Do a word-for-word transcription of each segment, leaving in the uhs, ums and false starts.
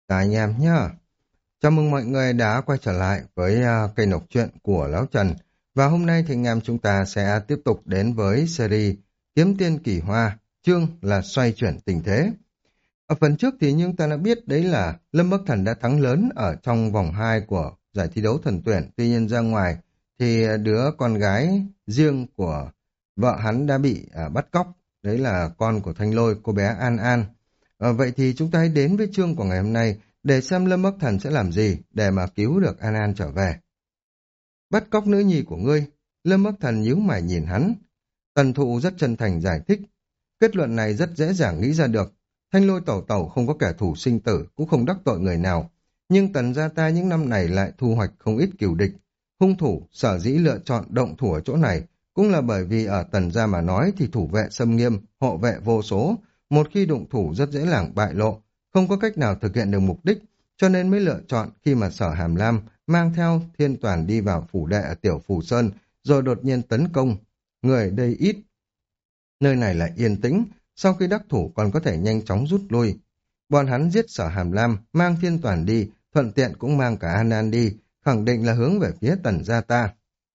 Cả anh em nhá. Chào mừng mọi người đã quay trở lại với à, kênh đọc truyện của Lão Trần. Và hôm nay thì anh em chúng ta sẽ tiếp tục đến với series Kiếm Tiên Kỳ Hoa, chương là xoay chuyển tình thế. Ở phần trước thì chúng ta đã biết đấy là Lâm Bắc Thần đã thắng lớn ở trong vòng hai của giải thi đấu thần tuyển. Tuy nhiên ra ngoài thì đứa con gái riêng của vợ hắn đã bị à, bắt cóc. Đấy là con của Thanh Lôi, cô bé An An. Ờ, vậy thì chúng ta hãy đến với chương của ngày hôm nay để xem Lâm Bắc Thần sẽ làm gì để mà cứu được An An trở về. Bắt cóc nữ nhi của ngươi, Lâm Bắc Thần nhíu mày nhìn hắn. Tần Thụ rất chân thành giải thích. Kết luận này rất dễ dàng nghĩ ra được. Thanh Lôi tẩu tẩu không có kẻ thù sinh tử, cũng không đắc tội người nào. Nhưng Tần gia ta những năm này lại thu hoạch không ít cừu địch. Hung thủ sở dĩ lựa chọn động thủ ở chỗ này cũng là bởi vì ở Tần gia mà nói thì thủ vệ xâm nghiêm, hộ vệ vô số. Một khi đụng thủ rất dễ dàng bại lộ, không có cách nào thực hiện được mục đích, cho nên mới lựa chọn khi mà Sở Hàm Lam mang theo Thiên Toàn đi vào phủ đệ ở Tiểu Phù Sơn, rồi đột nhiên tấn công. Người đây ít, nơi này lại yên tĩnh, sau khi đắc thủ còn có thể nhanh chóng rút lui. Bọn hắn giết Sở Hàm Lam, mang Thiên Toàn đi, thuận tiện cũng mang cả An An đi, khẳng định là hướng về phía Tần gia ta.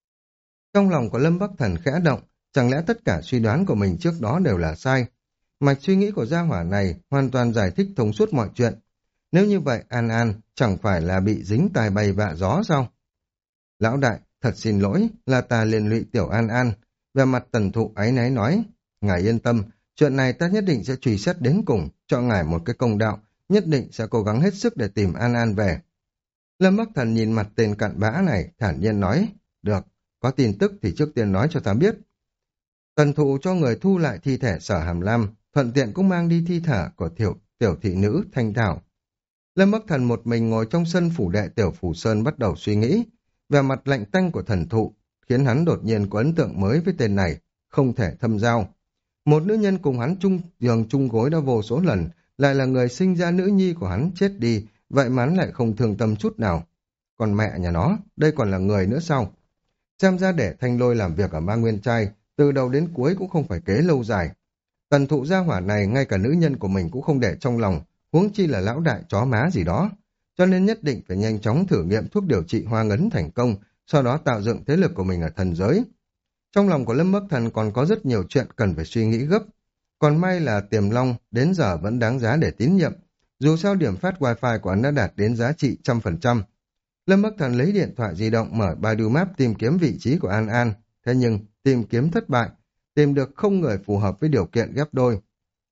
Trong lòng của Lâm Bắc Thần khẽ động, chẳng lẽ tất cả suy đoán của mình trước đó đều là sai? Mạch suy nghĩ của gia hỏa này hoàn toàn giải thích thông suốt mọi chuyện. Nếu như vậy An An chẳng phải là bị dính tai bay vạ gió sao? Lão đại, thật xin lỗi, là ta liên lụy tiểu An An. Về mặt Tần Thụ áy náy nói, ngài yên tâm, chuyện này ta nhất định sẽ truy xét đến cùng, cho ngài một cái công đạo, nhất định sẽ cố gắng hết sức để tìm An An về. Lâm Bắc Thần nhìn mặt tên cặn bã này, thản nhiên nói, được, có tin tức thì trước tiên nói cho ta biết. Tần Thụ cho người thu lại thi thể Sở Hàm Lam, thuận tiện cũng mang đi thi thể của tiểu, tiểu thị nữ Thanh Thảo. Lâm Bắc Thần một mình ngồi trong sân phủ đệ Tiểu Phủ Sơn bắt đầu suy nghĩ. Về mặt lạnh tanh của thần thụ, khiến hắn đột nhiên có ấn tượng mới với tên này, không thể thâm giao. Một nữ nhân cùng hắn chung giường chung gối đã vô số lần, lại là người sinh ra nữ nhi của hắn chết đi, vậy mà hắn lại không thương tâm chút nào. Còn mẹ nhà nó, đây còn là người nữa sao? Xem ra để Thanh Lôi làm việc ở Ma Nguyên Trai, từ đầu đến cuối cũng không phải kế lâu dài. Tần Thụ gia hỏa này ngay cả nữ nhân của mình cũng không để trong lòng, huống chi là lão đại chó má gì đó. Cho nên nhất định phải nhanh chóng thử nghiệm thuốc điều trị hoa ngấn thành công, sau đó tạo dựng thế lực của mình ở thần giới. Trong lòng của Lâm Bắc Thần còn có rất nhiều chuyện cần phải suy nghĩ gấp. Còn may là Tiềm Long đến giờ vẫn đáng giá để tín nhiệm. Dù sao điểm phát wifi của hắn đã đạt đến giá trị trăm phần trăm. Lâm Bắc Thần lấy điện thoại di động mở Baidu Map tìm kiếm vị trí của An An. Thế nhưng tìm kiếm thất bại, tìm được không người phù hợp với điều kiện ghép đôi.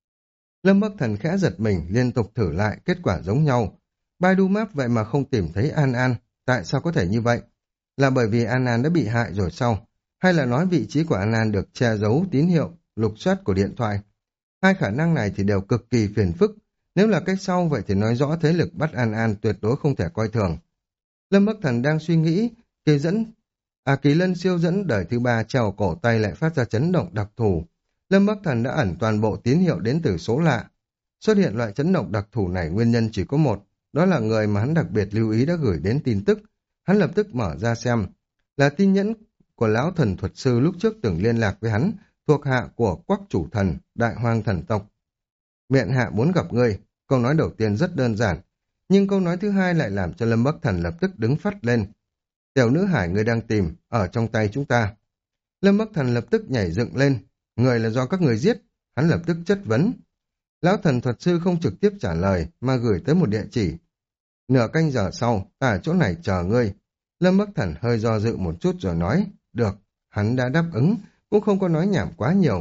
Lâm Bắc Thần khẽ giật mình, liên tục thử lại, kết quả giống nhau. Baidu Map vậy mà không tìm thấy An An, tại sao có thể như vậy? Là bởi vì An An đã bị hại rồi sao? Hay là nói vị trí của An An được che giấu tín hiệu, lục soát của điện thoại? Hai khả năng này thì đều cực kỳ phiền phức. Nếu là cách sau vậy thì nói rõ thế lực bắt An An tuyệt đối không thể coi thường. Lâm Bắc Thần đang suy nghĩ, kỳ dẫn, à kỳ lân siêu dẫn đời thứ ba treo cổ tay lại phát ra chấn động đặc thù. Lâm Bắc Thần đã ẩn toàn bộ tín hiệu đến từ số lạ. Xuất hiện loại chấn động đặc thù này nguyên nhân chỉ có một, đó là người mà hắn đặc biệt lưu ý đã gửi đến tin tức. Hắn lập tức mở ra xem, là tin nhẫn của lão thần thuật sư lúc trước từng liên lạc với hắn, thuộc hạ của Quắc chủ thần, đại hoang thần tộc. Miện hạ muốn gặp ngươi, câu nói đầu tiên rất đơn giản, nhưng câu nói thứ hai lại làm cho Lâm Bắc Thần lập tức đứng phắt lên. Tiểu nữ hải ngươi đang tìm, ở trong tay chúng ta. Lâm Bắc Thần lập tức nhảy dựng lên, người là do các người giết, hắn lập tức chất vấn. Lão thần thuật sư không trực tiếp trả lời, mà gửi tới một địa chỉ. Nửa canh giờ sau, ta ở chỗ này chờ ngươi. Lâm Bắc Thần hơi do dự một chút rồi nói, được, hắn đã đáp ứng, cũng không có nói nhảm quá nhiều.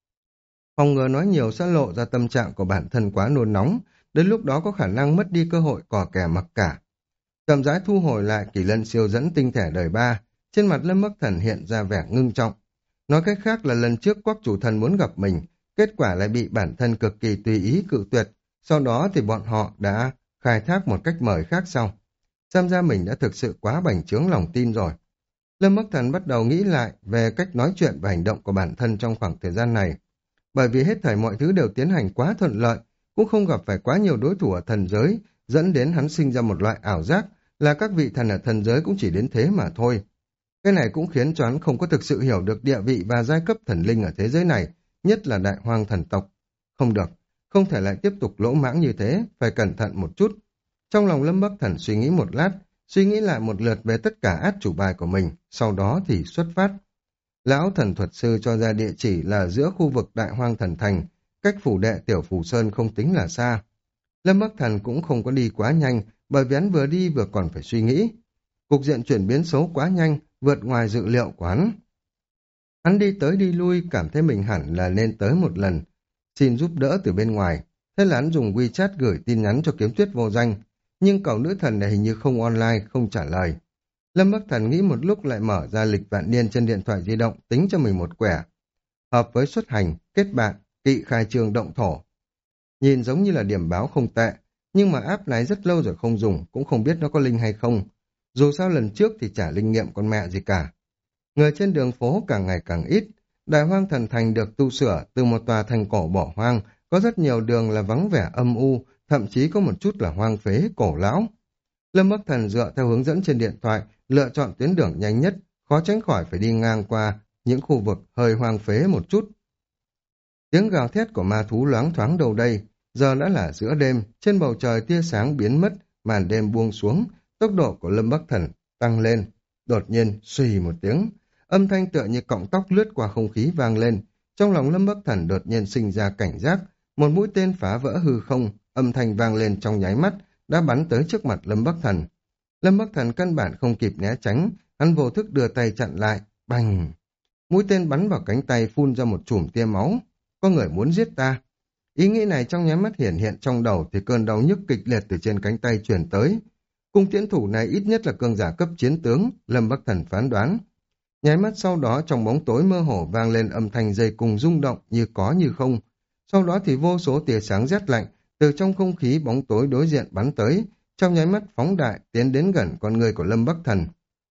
Phòng ngừa nói nhiều sẽ lộ ra tâm trạng của bản thân quá nôn nóng, đến lúc đó có khả năng mất đi cơ hội cò kè mặc cả. Chậm rãi thu hồi lại kỳ lân siêu dẫn tinh thể đời ba, trên mặt Lâm Bắc Thần hiện ra vẻ ngưng trọng. Nói cách khác là lần trước Quắc chủ thần muốn gặp mình, kết quả lại bị bản thân cực kỳ tùy ý cự tuyệt, sau đó thì bọn họ đã khai thác một cách mời khác sau. Xem ra mình đã thực sự quá bành trướng lòng tin rồi. Lâm Bắc Thần bắt đầu nghĩ lại về cách nói chuyện và hành động của bản thân trong khoảng thời gian này. Bởi vì hết thảy mọi thứ đều tiến hành quá thuận lợi, cũng không gặp phải quá nhiều đối thủ ở thần giới, dẫn đến hắn sinh ra một loại ảo giác là các vị thần ở thần giới cũng chỉ đến thế mà thôi. Cái này cũng khiến cho hắn không có thực sự hiểu được địa vị và giai cấp thần linh ở thế giới này, nhất là đại hoang thần tộc. Không được, không thể lại tiếp tục lỗ mãng như thế, phải cẩn thận một chút. Trong lòng Lâm Bắc Thần suy nghĩ một lát, suy nghĩ lại một lượt về tất cả át chủ bài của mình, sau đó thì xuất phát. Lão thần thuật sư cho ra địa chỉ là giữa khu vực Đại Hoang Thần Thành, cách phủ đệ Tiểu Phù Sơn không tính là xa. Lâm Bắc Thần cũng không có đi quá nhanh, bởi vì hắn vừa đi vừa còn phải suy nghĩ. Cục diện chuyển biến xấu quá nhanh, vượt ngoài dự liệu của hắn. Hắn đi tới đi lui, cảm thấy mình hẳn là nên tới một lần, xin giúp đỡ từ bên ngoài. Thế là hắn dùng WeChat gửi tin nhắn cho Kiếm Tuyết vô danh, nhưng cậu nữ thần này hình như không online, không trả lời. Lâm Bắc Thần nghĩ một lúc lại mở ra lịch vạn niên trên điện thoại di động, tính cho mình một quẻ. Hợp với xuất hành, kết bạn, kỵ khai trương động thổ. Nhìn giống như là điểm báo không tệ, nhưng mà app này rất lâu rồi không dùng, cũng không biết nó có linh hay không. Dù sao lần trước thì chả linh nghiệm con mẹ gì cả. Người trên đường phố càng ngày càng ít. Đại Hoang Thần Thành được tu sửa từ một tòa thành cổ bỏ hoang, có rất nhiều đường là vắng vẻ âm u, thậm chí có một chút là hoang phế, cổ lão. Lâm Bắc Thần dựa theo hướng dẫn trên điện thoại, lựa chọn tuyến đường nhanh nhất, khó tránh khỏi phải đi ngang qua những khu vực hơi hoang phế một chút. Tiếng gào thét của ma thú loáng thoáng đầu đây, giờ đã là giữa đêm, trên bầu trời tia sáng biến mất, màn đêm buông xuống, tốc độ của Lâm Bắc Thần tăng lên. Đột nhiên, xùy một tiếng, âm thanh tựa như cọng tóc lướt qua không khí vang lên. Trong lòng Lâm Bắc Thần đột nhiên sinh ra cảnh giác, một mũi tên phá vỡ hư không, âm thanh vang lên trong nháy mắt, đã bắn tới trước mặt Lâm Bắc Thần. Lâm Bắc Thần căn bản không kịp né tránh, hắn vô thức đưa tay chặn lại, bành! Mũi tên bắn vào cánh tay phun ra một chùm tia máu. Có người muốn giết ta. Ý nghĩ này trong nháy mắt hiển hiện trong đầu thì cơn đau nhức kịch liệt từ trên cánh tay truyền tới. Cung tiễn thủ này ít nhất là cường giả cấp chiến tướng, Lâm Bắc Thần phán đoán. Nháy mắt sau đó trong bóng tối mơ hồ vang lên âm thanh dây cùng rung động như có như không. Sau đó thì vô số tia sáng rét lạnh từ trong không khí bóng tối đối diện bắn tới, trong nháy mắt phóng đại tiến đến gần con người của Lâm Bắc Thần.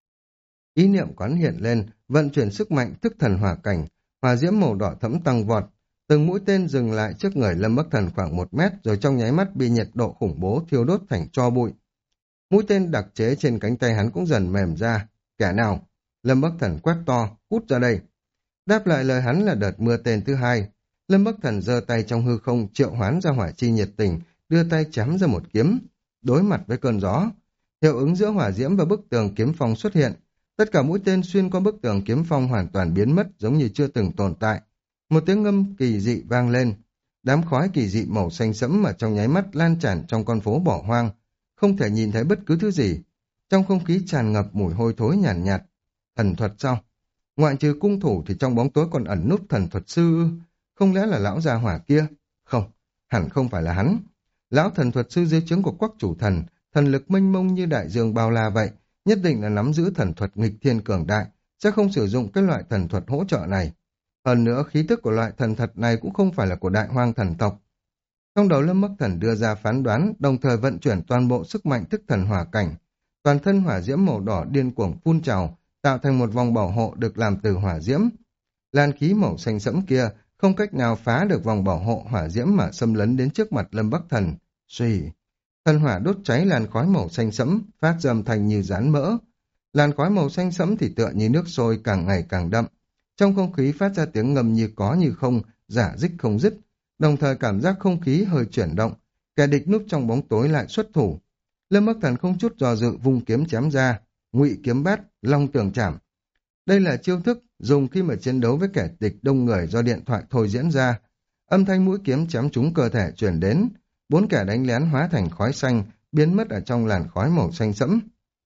Ý niệm quán hiện lên, vận chuyển sức mạnh thức thần hỏa cảnh, hỏa diễm màu đỏ thẫm tăng vọt. Từng mũi tên dừng lại trước người Lâm Bắc Thần khoảng một mét rồi trong nháy mắt bị nhiệt độ khủng bố thiêu đốt thành tro bụi. Mũi tên đặc chế trên cánh tay hắn cũng dần mềm ra. Kẻ nào? Lâm Bắc Thần quát to, cút ra đây. Đáp lại lời hắn là đợt mưa tên thứ hai. Lâm Bắc Thần giơ tay trong hư không triệu hoán ra hỏa chi nhiệt tình, đưa tay chém ra một kiếm, đối mặt với cơn gió. Hiệu ứng giữa hỏa diễm và bức tường kiếm phong xuất hiện. Tất cả mũi tên xuyên qua bức tường kiếm phong hoàn toàn biến mất giống như chưa từng tồn tại. Một tiếng ngâm kỳ dị vang lên. Đám khói kỳ dị màu xanh sẫm mà trong nháy mắt lan tràn trong con phố bỏ hoang. Không thể nhìn thấy bất cứ thứ gì. Trong không khí tràn ngập mùi hôi thối nhàn nhạt, nhạt. Thần thuật sao? Ngoại trừ cung thủ thì trong bóng tối còn ẩn núp thần thuật sư. Không lẽ là lão già hỏa kia? Không, hẳn không phải là hắn. Lão thần thuật sư dưới trướng của Quắc Chủ Thần, thần lực mênh mông như đại dương bao la vậy, nhất định là nắm giữ thần thuật nghịch thiên cường đại, sẽ không sử dụng cái loại thần thuật hỗ trợ này. Hơn nữa khí tức của loại thần thuật này cũng không phải là của Đại Hoang thần tộc. Trong đầu Lâm Bắc Thần đưa ra phán đoán, đồng thời vận chuyển toàn bộ sức mạnh thức thần hỏa cảnh. Toàn thân hỏa diễm màu đỏ điên cuồng phun trào, tạo thành một vòng bảo hộ được làm từ hỏa diễm. Lan khí màu xanh sẫm kia không cách nào phá được vòng bảo hộ hỏa diễm mà xâm lấn đến trước mặt Lâm Bắc Thần. Suy, thần hỏa đốt cháy làn khói màu xanh sẫm, phát ra âm thanh như rán mỡ. Làn khói màu xanh sẫm thì tựa như nước sôi càng ngày càng đậm. Trong không khí phát ra tiếng ngầm như có như không, giả dích không dứt. Đồng thời cảm giác không khí hơi chuyển động, kẻ địch núp trong bóng tối lại xuất thủ. Lâm Bắc Thần không chút do dự vung kiếm chém ra, ngụy kiếm bát, long tường chảm. Đây là chiêu thức dùng khi mà chiến đấu với kẻ địch đông người do điện thoại thôi diễn ra. Âm thanh mũi kiếm chém trúng cơ thể truyền đến, bốn kẻ đánh lén hóa thành khói xanh, biến mất ở trong làn khói màu xanh sẫm.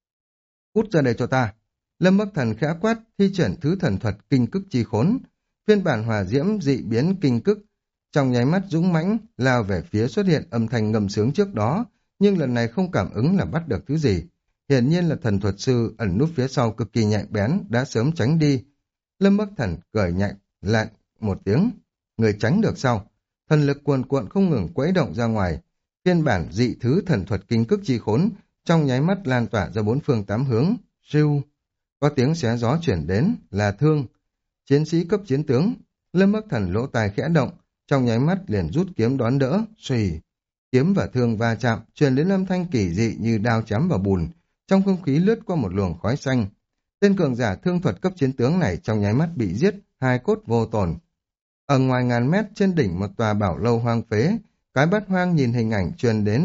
Cút ra đây cho ta. Lâm Bắc Thần khẽ quát, thi triển thứ thần thuật kinh cức chi khốn. Phiên bản hỏa diễm dị biến kinh cức, trong nháy mắt dũng mãnh lao về phía xuất hiện âm thanh ngầm sướng trước đó, nhưng lần này không cảm ứng là bắt được thứ gì. Hiển nhiên là thần thuật sư ẩn núp phía sau cực kỳ nhạy bén đã sớm tránh đi. Lâm Bắc Thần cười nhạy lạnh một tiếng, người tránh được sao? Thần lực cuồn cuộn không ngừng quấy động ra ngoài, phiên bản dị thứ thần thuật kinh cức chi khốn trong nháy mắt lan tỏa ra bốn phương tám hướng. Siêu, có tiếng xé gió chuyển đến, là thương. Chiến sĩ cấp chiến tướng. Lâm Bắc Thần lỗ tai khẽ động, trong nháy mắt liền rút kiếm đón đỡ. Xùy, kiếm và thương va chạm, truyền đến âm thanh kỳ dị như đao chém vào bùn. Trong không khí lướt qua một luồng khói xanh. Tên cường giả thương thuật cấp chiến tướng này trong nháy mắt bị giết, hai cốt vô tổn. Ở ngoài ngàn mét trên đỉnh một tòa bảo lâu hoang phế, cái bát hoang nhìn hình ảnh truyền đến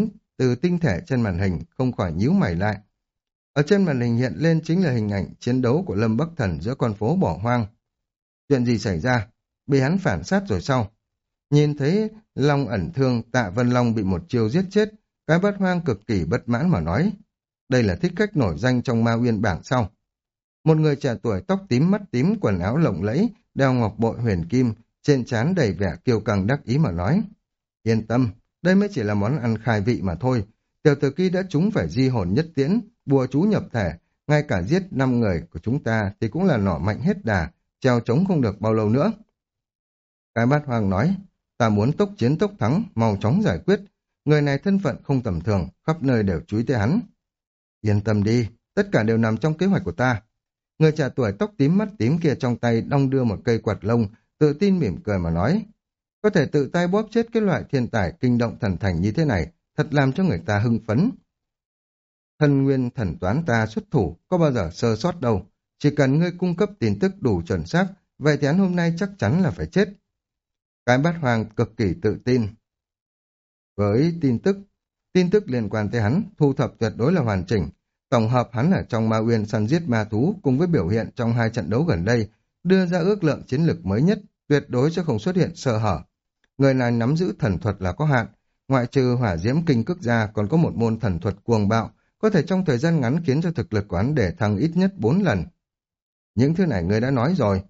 từ tinh thể trên màn hình, không khỏi nhíu mày lại. Ở trên màn hình hiện lên chính là hình ảnh chiến đấu của Lâm Bắc Thần giữa con phố bỏ hoang. Chuyện gì xảy ra? Bị hắn phản sát rồi sao? Nhìn thấy Long ẩn thương Tạ Vân Long bị một chiêu giết chết, cái bát hoang cực kỳ bất mãn mà nói. Đây là thích khách nổi danh trong Ma Uyên bảng sao? Một người trẻ tuổi tóc tím mắt tím quần áo lộng lẫy, đeo ngọc bội huyền kim, trên trán đầy vẻ kiêu căng đắc ý mà nói. Yên tâm, đây mới chỉ là món ăn khai vị mà thôi. Tiểu tử kia đã trúng phải di hồn nhất tiễn, bùa chú nhập thể, ngay cả giết năm người của chúng ta thì cũng là nỏ mạnh hết đà, treo trống không được bao lâu nữa. Cái bát hoang nói, ta muốn tốc chiến tốc thắng, mau chóng giải quyết. Người này thân phận không tầm thường, khắp nơi đều chú ý tới hắn. Yên tâm đi, tất cả đều nằm trong kế hoạch của ta. Người trẻ tuổi tóc tím mắt tím kia trong tay đong đưa một cây quạt lông, tự tin mỉm cười mà nói. Có thể tự tay bóp chết cái loại thiên tài kinh động thần thành như thế này, thật làm cho người ta hưng phấn. Thần nguyên thần toán ta xuất thủ, có bao giờ sơ sót đâu. Chỉ cần ngươi cung cấp tin tức đủ chuẩn xác, vậy thì hắn hôm nay chắc chắn là phải chết. Cái bát hoàng cực kỳ tự tin. Với tin tức, tin tức liên quan tới hắn, thu thập tuyệt đối là hoàn chỉnh. Tổng hợp hắn ở trong Ma Uyên săn giết ma thú cùng với biểu hiện trong hai trận đấu gần đây, đưa ra ước lượng chiến lược mới nhất, tuyệt đối sẽ không xuất hiện sơ hở. Người này nắm giữ thần thuật là có hạn, ngoại trừ hỏa diễm kinh cức ra còn có một môn thần thuật cuồng bạo, có thể trong thời gian ngắn khiến cho thực lực của hắn để thăng ít nhất bốn lần. Những thứ này người đã nói rồi.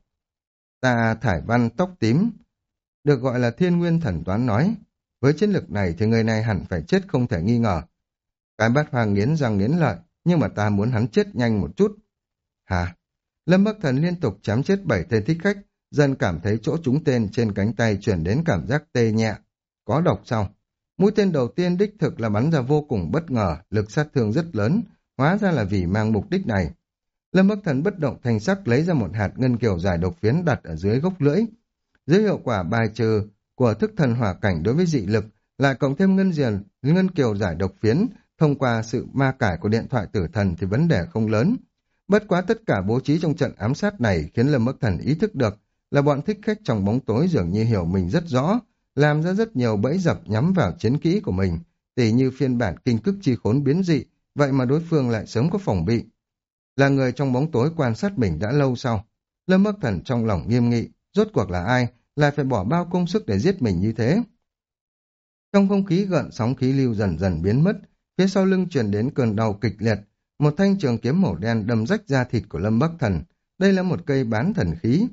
Ta thải văn tóc tím, được gọi là thiên nguyên thần toán nói, với chiến lược này thì người này hẳn phải chết không thể nghi ngờ. Cái bát hoàng nghiến răng nghiến lợi, nhưng mà ta muốn hắn chết nhanh một chút. Hả? Lâm Bắc Thần liên tục chém chết bảy tên thích khách, dần cảm thấy chỗ trúng tên trên cánh tay chuyển đến cảm giác tê nhẹ. Có độc sao? Mũi tên đầu tiên đích thực là bắn ra vô cùng bất ngờ, lực sát thương rất lớn, hóa ra là vì mang mục đích này. Lâm Bắc Thần bất động thanh sắc lấy ra một hạt ngân kiều giải độc phiến đặt ở dưới gốc lưỡi. Dưới hiệu quả bài trừ của thức thần hỏa cảnh đối với dị lực, lại cộng thêm ngân diền, ngân kiều giải độc phiến, thông qua sự ma cải của điện thoại tử thần thì vấn đề không lớn. Bất quá tất cả bố trí trong trận ám sát này khiến Lâm Bắc Thần ý thức được là bọn thích khách trong bóng tối dường như hiểu mình rất rõ, làm ra rất nhiều bẫy dập nhắm vào chiến kỹ của mình, tỉ như phiên bản kinh cức chi khốn biến dị, vậy mà đối phương lại sớm có phòng bị. Là người trong bóng tối quan sát mình đã lâu sau, Lâm Bắc Thần trong lòng nghiêm nghị, rốt cuộc là ai, lại phải bỏ bao công sức để giết mình như thế. Trong không khí gợn sóng khí lưu dần dần biến mất, phía sau lưng truyền đến cơn đau kịch liệt, một thanh trường kiếm màu đen đâm rách da thịt của Lâm Bắc Thần. Đây là một cây bán thần khí.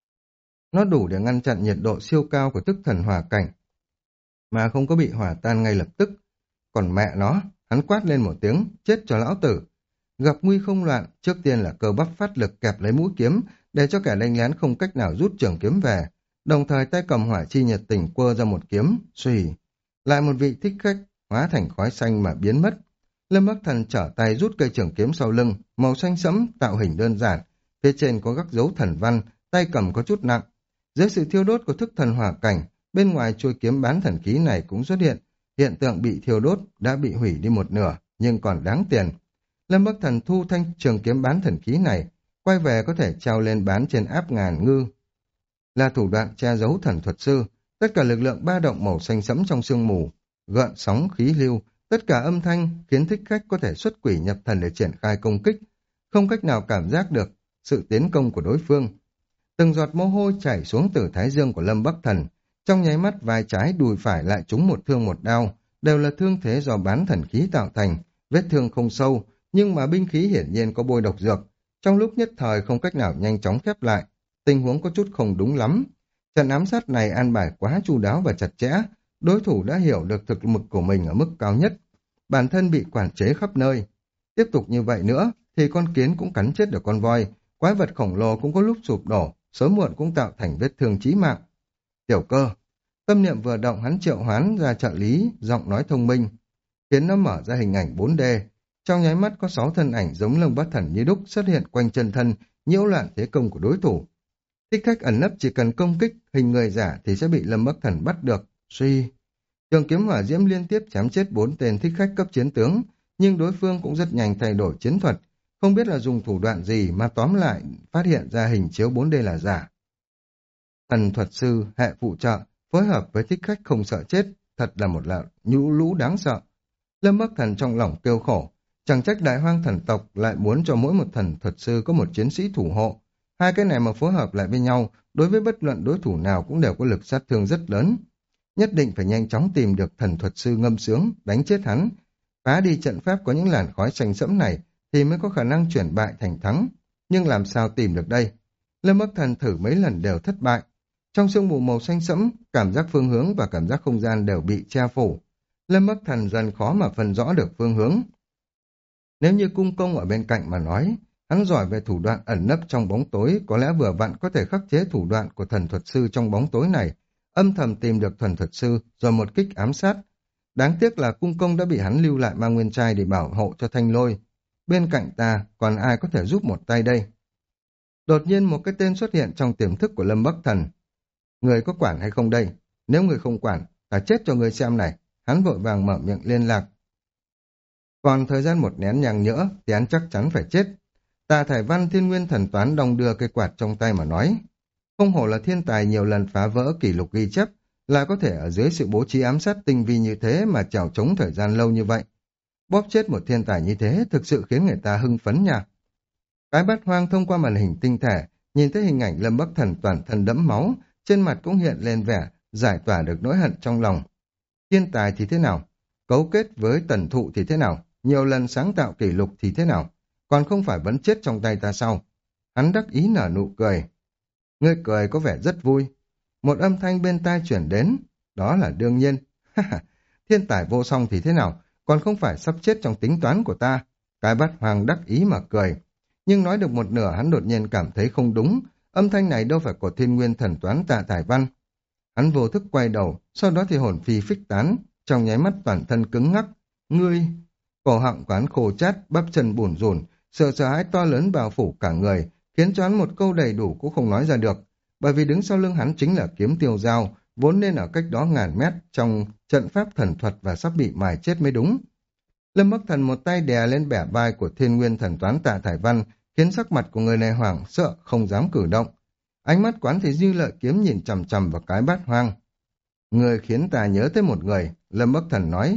Nó đủ để ngăn chặn nhiệt độ siêu cao của tức thần hỏa cảnh, mà không có bị hỏa tan ngay lập tức. Còn mẹ nó, hắn quát lên một tiếng, chết cho lão tử. Gặp nguy không loạn, trước tiên là cơ bắp phát lực kẹp lấy mũi kiếm, để cho kẻ đánh lén không cách nào rút trường kiếm về. Đồng thời tay cầm hỏa chi nhiệt tình quơ ra một kiếm, xùy. Lại một vị thích khách, hóa thành khói xanh mà biến mất. Lâm Bắc Thần trở tay rút cây trường kiếm sau lưng, màu xanh sẫm, tạo hình đơn giản. Phía trên có gác dấu thần văn, tay cầm có chút nặng. Dưới sự thiêu đốt của thức thần hỏa cảnh, bên ngoài chuôi kiếm bán thần khí này cũng xuất hiện. Hiện tượng bị thiêu đốt đã bị hủy đi một nửa, nhưng còn đáng tiền. Lâm Bắc Thần thu thanh trường kiếm bán thần khí này, quay về có thể treo lên bán trên áp ngàn ngư. Là thủ đoạn che giấu thần thuật sư, tất cả lực lượng ba động màu xanh sẫm trong sương mù, gợn sóng khí lưu, tất cả âm thanh khiến thích khách có thể xuất quỷ nhập thần để triển khai công kích, không cách nào cảm giác được sự tiến công của đối phương. Từng giọt mồ hôi chảy xuống từ thái dương của Lâm Bắc Thần, trong nháy mắt vai trái đùi phải lại trúng một thương một đao, đều là thương thế do bán thần khí tạo thành, vết thương không sâu, nhưng mà binh khí hiển nhiên có bôi độc dược, trong lúc nhất thời không cách nào nhanh chóng khép lại, tình huống có chút không đúng lắm. Trận ám sát này an bài quá chu đáo và chặt chẽ, đối thủ đã hiểu được thực lực của mình ở mức cao nhất, bản thân bị quản chế khắp nơi. Tiếp tục như vậy nữa thì con kiến cũng cắn chết được con voi, quái vật khổng lồ cũng có lúc sụp đổ, sớm muộn cũng tạo thành vết thương chí mạng. Tiểu Cơ, tâm niệm vừa động, hắn triệu hoán ra trợ lý, giọng nói thông minh, khiến nó mở ra hình ảnh bốn D. Trong nháy mắt có sáu thân ảnh giống Lâm Bắc Thần như đúc xuất hiện quanh chân thân, nhiễu loạn thế công của đối thủ. Thích khách ẩn nấp chỉ cần công kích hình người giả thì sẽ bị Lâm Bắc Thần bắt được. Suy, trường kiếm hỏa diễm liên tiếp chém chết bốn tên thích khách cấp chiến tướng, nhưng đối phương cũng rất nhanh thay đổi chiến thuật, không biết là dùng thủ đoạn gì mà tóm lại phát hiện ra hình chiếu bốn D là giả. Thần thuật sư, hệ phụ trợ, phối hợp với thích khách không sợ chết, thật là một là nhũ lũ đáng sợ. Lâm Bắc Thần trong lòng kêu khổ, chẳng trách Đại Hoang thần tộc lại muốn cho mỗi một thần thuật sư có một chiến sĩ thủ hộ. Hai cái này mà phối hợp lại với nhau, đối với bất luận đối thủ nào cũng đều có lực sát thương rất lớn. Nhất định phải nhanh chóng tìm được thần thuật sư ngâm sướng, đánh chết hắn. Phá đi trận pháp có những làn khói xanh sẫm này thì mới có khả năng chuyển bại thành thắng. Nhưng làm sao tìm được đây? Lâm Bắc Thần thử mấy lần đều thất bại. Trong sương mù màu xanh sẫm, cảm giác phương hướng và cảm giác không gian đều bị che phủ. Lâm Bắc Thần dần khó mà phân rõ được phương hướng. Nếu như cung công ở bên cạnh mà nói, hắn giỏi về thủ đoạn ẩn nấp trong bóng tối, có lẽ vừa vặn có thể khắc chế thủ đoạn của thần thuật sư trong bóng tối này, âm thầm tìm được thần thuật sư rồi một kích ám sát. Đáng tiếc là cung công đã bị hắn lưu lại mang nguyên trai để bảo hộ cho Thanh Lôi. Bên cạnh ta còn ai có thể giúp một tay đây? Đột nhiên một cái tên xuất hiện trong tiềm thức của Lâm Bắc Thần. Người có quản hay không đây? Nếu người không quản, ta chết cho người xem này. Hắn vội vàng mở miệng liên lạc. Còn thời gian một nén nhang nhỡ thì hắn chắc chắn phải chết. Tạ Thải Văn Thiên Nguyên Thần Toán đong đưa cây quạt trong tay mà nói. Không hổ là thiên tài nhiều lần phá vỡ kỷ lục ghi chép, là có thể ở dưới sự bố trí ám sát tinh vi như thế mà trèo trống thời gian lâu như vậy. Bóp chết một thiên tài như thế thực sự khiến người ta hưng phấn nha. Cái bát hoang thông qua màn hình tinh thể, nhìn thấy hình ảnh Lâm Bắc Thần toàn thân đẫm máu, trên mặt cũng hiện lên vẻ giải tỏa được nỗi hận trong lòng. Thiên tài thì thế nào? Cấu kết với tần thụ thì thế nào? Nhiều lần sáng tạo kỷ lục thì thế nào? Còn không phải vẫn chết trong tay ta sao? Hắn đắc ý nở nụ cười. Ngươi cười có vẻ rất vui. Một âm thanh bên tai chuyển đến. Đó là đương nhiên. Thiên tài vô song thì thế nào? Còn không phải sắp chết trong tính toán của ta. Cái bát hoàng đắc ý mà cười. Nhưng nói được một nửa hắn đột nhiên cảm thấy không đúng. Âm thanh này đâu phải của Thiên Nguyên Thần Toán Tạ Thải Văn. Hắn vô thức quay đầu, sau đó thì hồn phi phích tán, trong nháy mắt toàn thân cứng ngắc. Ngươi! Cổ họng của hắn khô chát, bắp chân bủn rủn, sợ sợ hãi to lớn bao phủ cả người, khiến cho hắn một câu đầy đủ cũng không nói ra được. Bởi vì đứng sau lưng hắn chính là Kiếm Tiêu Dao, vốn nên ở cách đó ngàn mét trong trận pháp thần thuật và sắp bị mài chết mới đúng. Lâm Bắc Thần một tay đè lên bẻ vai của Thiên Nguyên Thần Toán Tạ Thải Văn, khiến sắc mặt của người này hoảng sợ không dám cử động. Ánh mắt quán thì dư lợi kiếm nhìn chằm chằm vào cái bát hoang. Người khiến ta nhớ tới một người, Lâm Bắc Thần nói.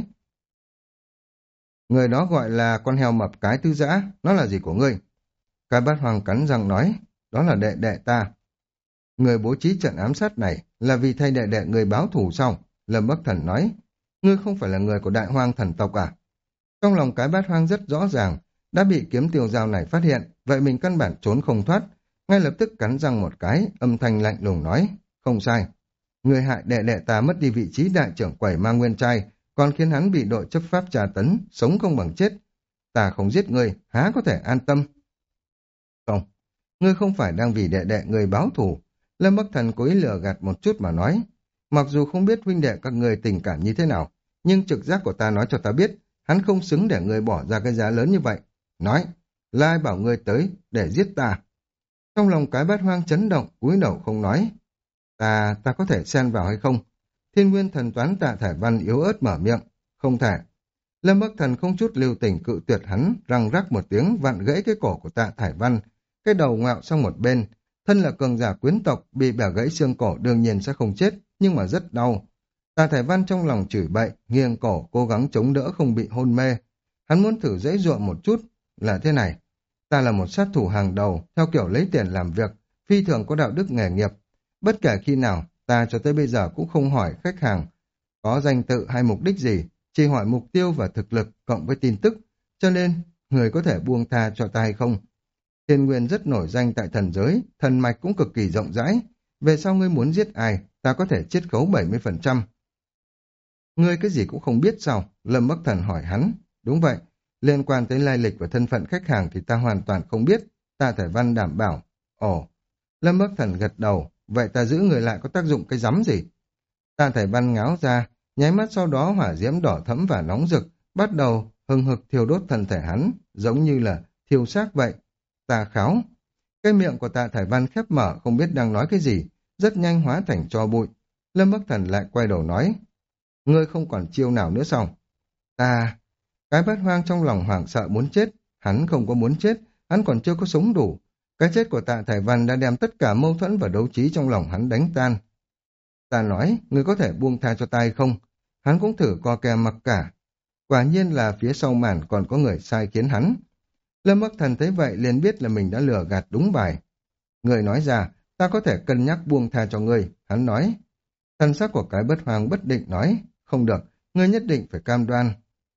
Người đó gọi là con heo mập cái tứ dã, nó là gì của ngươi? Cái bát hoang cắn răng nói, đó là đệ đệ ta. Người bố trí trận ám sát này là vì thay đệ đệ người báo thù sao? Lâm Bắc Thần nói, ngươi không phải là người của Đại Hoang thần tộc à? Trong lòng cái bát hoang rất rõ ràng, đã bị Kiếm Tiêu Dao này phát hiện, vậy mình căn bản trốn không thoát. Ngay lập tức cắn răng một cái, âm thanh lạnh lùng nói, không sai. Người hại đệ đệ ta mất đi vị trí đại trưởng quầy mang nguyên trai, còn khiến hắn bị đội chấp pháp tra tấn, sống không bằng chết. Ta không giết ngươi, há có thể an tâm. Không, ngươi không phải đang vì đệ đệ người báo thù. Lâm Bắc Thần cố ý lừa gạt một chút mà nói. Mặc dù không biết huynh đệ các người tình cảm như thế nào, nhưng trực giác của ta nói cho ta biết, hắn không xứng để ngươi bỏ ra cái giá lớn như vậy. Nói, là ai bảo ngươi tới để giết ta? Trong lòng cái bát hoang chấn động, cúi đầu không nói. Ta, ta có thể xen vào hay không? Thiên Nguyên Thần Toán Tạ Thải Văn yếu ớt mở miệng. Không thể. Lâm Bắc Thần không chút lưu tình cự tuyệt hắn, răng rắc một tiếng vặn gãy cái cổ của Tạ Thải Văn. Cái đầu ngạo sang một bên. Thân là cường giả quyến tộc, bị bẻ gãy xương cổ đương nhiên sẽ không chết, nhưng mà rất đau. Tạ Thải Văn trong lòng chửi bậy, nghiêng cổ, cố gắng chống đỡ không bị hôn mê. Hắn muốn thử dãy dụa một chút, là thế này. Ta là một sát thủ hàng đầu, theo kiểu lấy tiền làm việc, phi thường có đạo đức nghề nghiệp. Bất kể khi nào, ta cho tới bây giờ cũng không hỏi khách hàng có danh tự hay mục đích gì, chỉ hỏi mục tiêu và thực lực cộng với tin tức, cho nên người có thể buông tha cho ta hay không. Thiên Nguyên rất nổi danh tại thần giới, thần mạch cũng cực kỳ rộng rãi. Về sau ngươi muốn giết ai, ta có thể chiết khấu bảy mươi phần trăm. Ngươi cái gì cũng không biết sao? Lâm Bắc Thần hỏi hắn. Đúng vậy, liên quan tới lai lịch và thân phận khách hàng thì ta hoàn toàn không biết. Tạ Thải Văn đảm bảo. Ồ, Lâm Bắc Thần gật đầu. Vậy ta giữ người lại có tác dụng cái rắm gì? Tạ Thải Văn ngáo ra, nháy mắt sau đó hỏa diễm đỏ thẫm và nóng rực, bắt đầu hừng hực thiêu đốt thân thể hắn, giống như là thiêu xác vậy. Ta kháo. Cái miệng của Tạ Thải Văn khép mở không biết đang nói cái gì, rất nhanh hóa thành tro bụi. Lâm Bắc Thần lại quay đầu nói. Ngươi không còn chiêu nào nữa sao? Ta... Cái bát hoang trong lòng hoảng sợ muốn chết. Hắn không có muốn chết, hắn còn chưa có sống đủ. Cái chết của Tạ Thải Văn đã đem tất cả mâu thuẫn và đấu trí trong lòng hắn đánh tan. Ta nói, ngươi có thể buông tha cho ta hay không? Hắn cũng thử co kè mặc cả. Quả nhiên là phía sau màn còn có người sai khiến hắn. Lâm Bắc Thần thấy vậy liền biết là mình đã lừa gạt đúng bài. Người nói ra, ta có thể cân nhắc buông tha cho ngươi, hắn nói. Thần sắc của cái bất hoàng bất định nói, không được, ngươi nhất định phải cam đoan.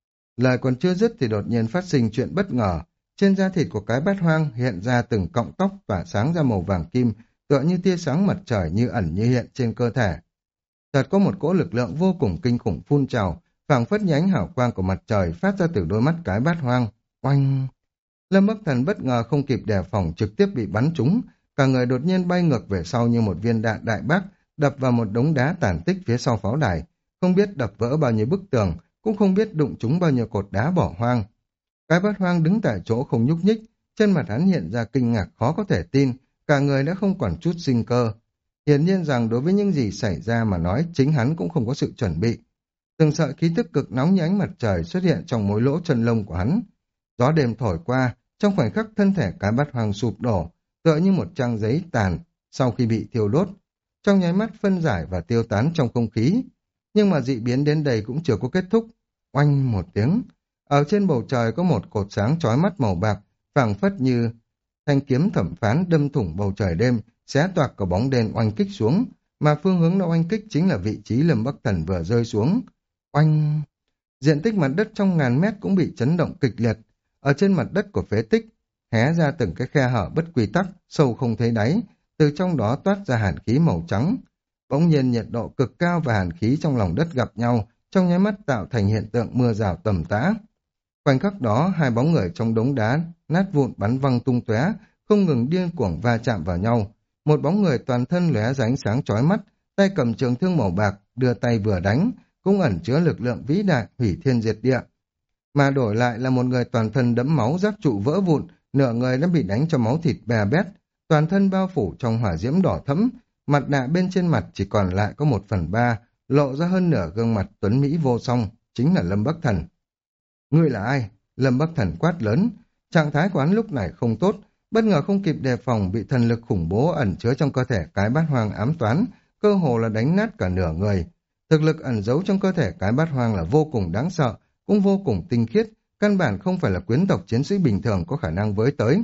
Lời còn chưa dứt thì đột nhiên phát sinh chuyện bất ngờ. Trên da thịt của cái bát hoang hiện ra từng cọng tóc tỏa sáng ra màu vàng kim, tựa như tia sáng mặt trời như ẩn như hiện trên cơ thể. Chợt có một cỗ lực lượng vô cùng kinh khủng phun trào, phảng phất nhánh hào quang của mặt trời phát ra từ đôi mắt cái bát hoang. Oanh! Lâm Bắc Thần bất ngờ không kịp đề phòng trực tiếp bị bắn trúng, cả người đột nhiên bay ngược về sau như một viên đạn đại bác, đập vào một đống đá tàn tích phía sau pháo đài, không biết đập vỡ bao nhiêu bức tường, cũng không biết đụng trúng bao nhiêu cột đá bỏ hoang. Cái bát hoang đứng tại chỗ không nhúc nhích, trên mặt hắn hiện ra kinh ngạc khó có thể tin, cả người đã không còn chút sinh cơ. Hiển nhiên rằng đối với những gì xảy ra mà nói chính hắn cũng không có sự chuẩn bị. Từng sợi khí tức cực nóng như ánh mặt trời xuất hiện trong mỗi lỗ chân lông của hắn. Gió đêm thổi qua, trong khoảnh khắc thân thể cái bát hoang sụp đổ, tựa như một trang giấy tàn sau khi bị thiêu đốt. Trong nháy mắt phân giải và tiêu tán trong không khí. Nhưng mà dị biến đến đây cũng chưa có kết thúc. Oanh một tiếng. Ở trên bầu trời có một cột sáng chói mắt màu bạc, phảng phất như thanh kiếm thẩm phán đâm thủng bầu trời đêm, xé toạc cả bóng đen oanh kích xuống, mà phương hướng nó oanh kích chính là vị trí Lâm Bắc Thần vừa rơi xuống. Oanh! Diện tích mặt đất trong ngàn mét cũng bị chấn động kịch liệt. Ở trên mặt đất của phế tích, hé ra từng cái khe hở bất quy tắc, sâu không thấy đáy, từ trong đó toát ra hàn khí màu trắng. Bỗng nhiên nhiệt độ cực cao và hàn khí trong lòng đất gặp nhau, trong nháy mắt tạo thành hiện tượng mưa rào tầm tã. Khoảnh khắc đó, hai bóng người trong đống đá nát vụn bắn văng tung tóe, không ngừng điên cuồng va chạm vào nhau. Một bóng người toàn thân lóe ra ánh sáng chói mắt, tay cầm trường thương màu bạc, đưa tay vừa đánh, cũng ẩn chứa lực lượng vĩ đại hủy thiên diệt địa. Mà đổi lại là một người toàn thân đẫm máu, giáp trụ vỡ vụn, nửa người đã bị đánh cho máu thịt bè bét, toàn thân bao phủ trong hỏa diễm đỏ thẫm, mặt nạ bên trên mặt chỉ còn lại có một phần ba, lộ ra hơn nửa gương mặt tuấn mỹ vô song, chính là Lâm Bắc Thần. Ngươi là ai? Lâm Bắc Thần quát lớn. Trạng thái của hắn lúc này không tốt, bất ngờ không kịp đề phòng bị thần lực khủng bố ẩn chứa trong cơ thể cái bát hoang ám toán, cơ hồ là đánh nát cả nửa người. Thực lực ẩn giấu trong cơ thể cái bát hoang là vô cùng đáng sợ, cũng vô cùng tinh khiết, căn bản không phải là quyến tộc chiến sĩ bình thường có khả năng với tới.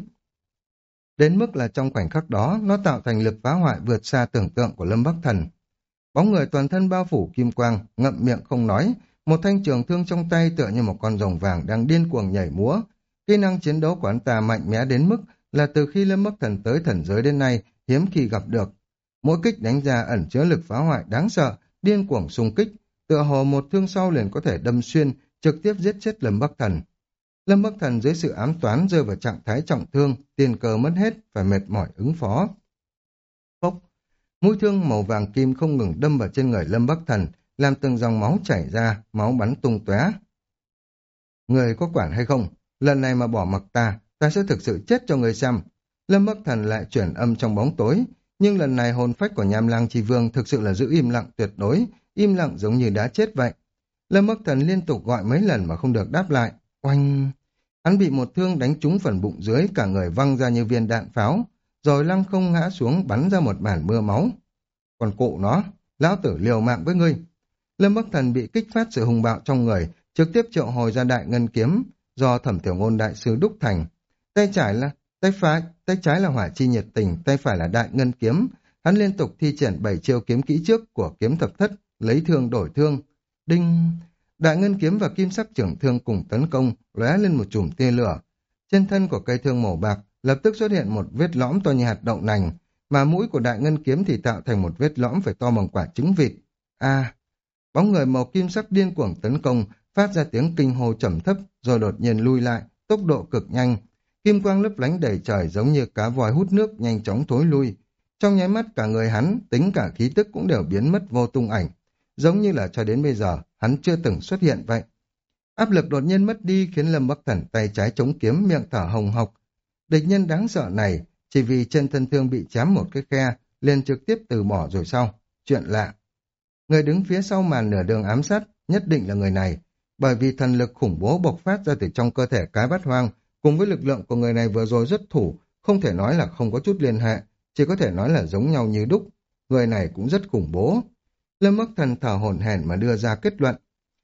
Đến mức là trong khoảnh khắc đó, nó tạo thành lực phá hoại vượt xa tưởng tượng của Lâm Bắc Thần. Bóng người toàn thân bao phủ kim quang, ngậm miệng không nói, một thanh trường thương trong tay tựa như một con rồng vàng đang điên cuồng nhảy múa. Kỹ năng chiến đấu của hắn ta mạnh mẽ đến mức là từ khi Lâm Bắc Thần tới thần giới đến nay hiếm khi gặp được. Mỗi kích đánh ra ẩn chứa lực phá hoại đáng sợ, điên cuồng xung kích, tựa hồ một thương sau liền có thể đâm xuyên, trực tiếp giết chết Lâm Bắc Thần. Lâm Bắc Thần dưới sự ám toán rơi vào trạng thái trọng thương, tiền cờ mất hết, phải mệt mỏi ứng phó. Phốc, mũi thương màu vàng kim không ngừng đâm vào trên người Lâm Bắc Thần, làm từng dòng máu chảy ra, máu bắn tung tóe. Người có quản hay không? Lần này mà bỏ mặc ta, ta sẽ thực sự chết cho người xem. Lâm Bắc Thần lại chuyển âm trong bóng tối, nhưng lần này hồn phách của Nham Lang Chi Vương thực sự là giữ im lặng tuyệt đối, im lặng giống như đã chết vậy. Lâm Bắc Thần liên tục gọi mấy lần mà không được đáp lại. Oanh! Hắn bị một thương đánh trúng phần bụng dưới, cả người văng ra như viên đạn pháo, rồi lăng không ngã xuống bắn ra một màn mưa máu. Còn cụ nó, lão tử liều mạng với ngươi. Lâm Bắc Thần bị kích phát sự hung bạo trong người, trực tiếp triệu hồi ra đại ngân kiếm do Thẩm Tiểu Ngôn đại sư đúc thành. Tay trái là tay phải, tay trái là hỏa chi nhiệt tình, tay phải là đại ngân kiếm. Hắn liên tục thi triển bảy chiêu kiếm kỹ trước của kiếm thập thất, lấy thương đổi thương. Đinh! Đại ngân kiếm và kim sắc trưởng thương cùng tấn công, lóe lên một chùm tia lửa. Trên thân của cây thương màu bạc lập tức xuất hiện một vết lõm to như hạt đậu nành, mà mũi của đại ngân kiếm thì tạo thành một vết lõm phải to bằng quả trứng vịt. A! Bóng người màu kim sắc điên cuồng tấn công, phát ra tiếng kinh hô trầm thấp, rồi đột nhiên lui lại, tốc độ cực nhanh. Kim quang lấp lánh đầy trời giống như cá voi hút nước nhanh chóng thối lui. Trong nháy mắt cả người hắn, tính cả khí tức cũng đều biến mất vô tung ảnh, giống như là cho đến bây giờ hắn chưa từng xuất hiện vậy. Áp lực đột nhiên mất đi khiến Lâm Bắc Thần tay trái chống kiếm, miệng thở hồng hộc. Địch nhân đáng sợ này, chỉ vì trên thân thương bị chém một cái khe, liền trực tiếp từ bỏ rồi sao? Chuyện lạ. Người đứng phía sau màn nửa đường ám sát nhất định là người này, bởi vì thần lực khủng bố bộc phát ra từ trong cơ thể cái bát hoang, cùng với lực lượng của người này vừa rồi rất thủ, không thể nói là không có chút liên hệ, chỉ có thể nói là giống nhau như đúc. Người này cũng rất khủng bố. Lâm Bắc Thần thở hổn hển mà đưa ra kết luận.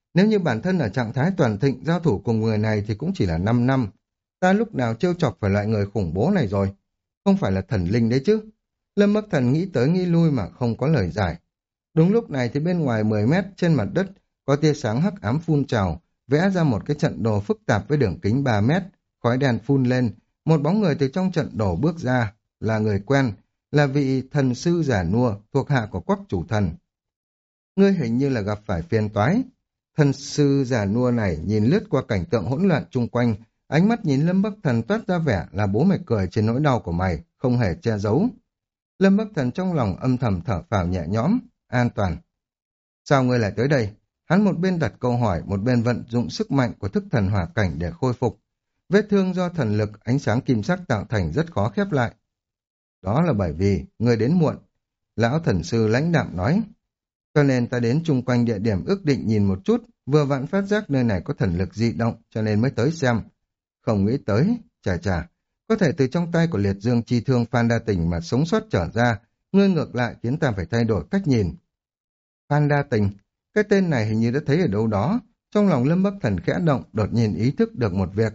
Nếu như bản thân ở trạng thái toàn thịnh giao thủ cùng người này thì cũng chỉ là 5 năm. Ta lúc nào trêu chọc phải loại người khủng bố này rồi. Không phải là thần linh đấy chứ. Lâm Bắc Thần nghĩ tới nghĩ lui mà không có lời giải. Đúng lúc này thì bên ngoài mười mét trên mặt đất có tia sáng hắc ám phun trào, vẽ ra một cái trận đồ phức tạp với đường kính ba mét, khói đen phun lên, một bóng người từ trong trận đồ bước ra, là người quen, là vị thần sư giả nua thuộc hạ của Quắc chủ thần. Ngươi hình như là gặp phải phiền toái. Thần sư giả nua này nhìn lướt qua cảnh tượng hỗn loạn chung quanh, ánh mắt nhìn Lâm Bắc Thần toát ra vẻ là bố mày cười trên nỗi đau của mày, không hề che giấu. Lâm Bắc Thần trong lòng âm thầm thở phào nhẹ nhõm, an toàn. Sao ngươi lại tới đây? Hắn một bên đặt câu hỏi, một bên vận dụng sức mạnh của thức thần hỏa cảnh để khôi phục. Vết thương do thần lực ánh sáng kim sắc tạo thành rất khó khép lại. Đó là bởi vì ngươi đến muộn. Lão thần sư lãnh đạm nói. Cho nên ta đến chung quanh địa điểm ước định nhìn một chút, vừa vặn phát giác nơi này có thần lực dị động, cho nên mới tới xem. Không nghĩ tới, chà chà, có thể từ trong tay của liệt dương chi thương Phan Đa Tình mà sống sót trở ra, ngươi ngược lại khiến ta phải thay đổi cách nhìn. Phan Đa Tình, cái tên này hình như đã thấy ở đâu đó, trong lòng Lâm Bắc Thần khẽ động, đột nhiên ý thức được một việc.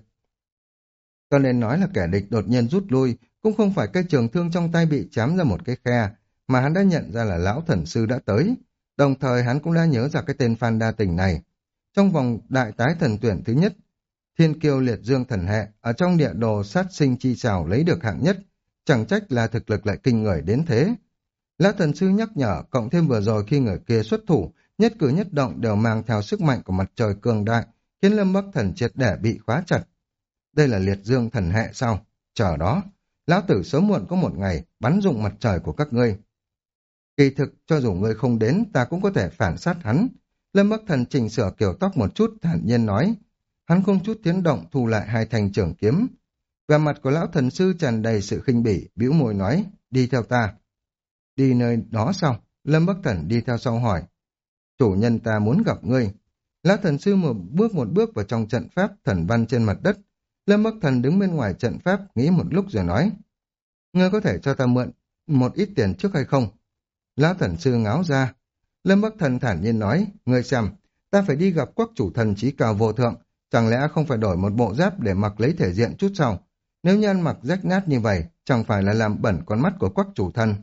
Cho nên nói là kẻ địch đột nhiên rút lui, cũng không phải cây trường thương trong tay bị chém ra một cái khe, mà hắn đã nhận ra là lão thần sư đã tới. Đồng thời hắn cũng đã nhớ ra cái tên Phan Đa Tình này. Trong vòng đại tái thần tuyển thứ nhất, Thiên Kiêu Liệt Dương thần hệ, ở trong địa đồ sát sinh chi trào lấy được hạng nhất, chẳng trách là thực lực lại kinh người đến thế. Lão thần sư nhắc nhở, cộng thêm vừa rồi khi người kia xuất thủ, nhất cử nhất động đều mang theo sức mạnh của mặt trời cường đại, khiến Lâm Bắc Thần triệt để bị khóa chặt. Đây là Liệt Dương thần hệ sao? Chờ đó, lão tử sớm muộn có một ngày bắn dụng mặt trời của các ngươi. Kỳ thực, cho dù ngươi không đến, ta cũng có thể phản sát hắn. Lâm Bắc Thần chỉnh sửa kiểu tóc một chút, thản nhiên nói. Hắn không chút tiếng động thu lại hai thanh trường kiếm. Về mặt của lão thần sư tràn đầy sự khinh bỉ, bĩu môi nói, đi theo ta. Đi nơi đó sao? Lâm Bắc Thần đi theo sau hỏi. Chủ nhân ta muốn gặp ngươi. Lão thần sư một bước một bước vào trong trận pháp thần văn trên mặt đất. Lâm Bắc Thần đứng bên ngoài trận pháp nghĩ một lúc rồi nói. Ngươi có thể cho ta mượn một ít tiền trước hay không? Lão thần sư ngáo ra. Lâm Bắc Thần thản nhiên nói, ngươi xem, ta phải đi gặp Quắc chủ thần chí cao vô thượng, chẳng lẽ không phải đổi một bộ giáp để mặc lấy thể diện chút sao? Nếu như ăn mặc rách nát như vậy, chẳng phải là làm bẩn con mắt của Quắc chủ thần.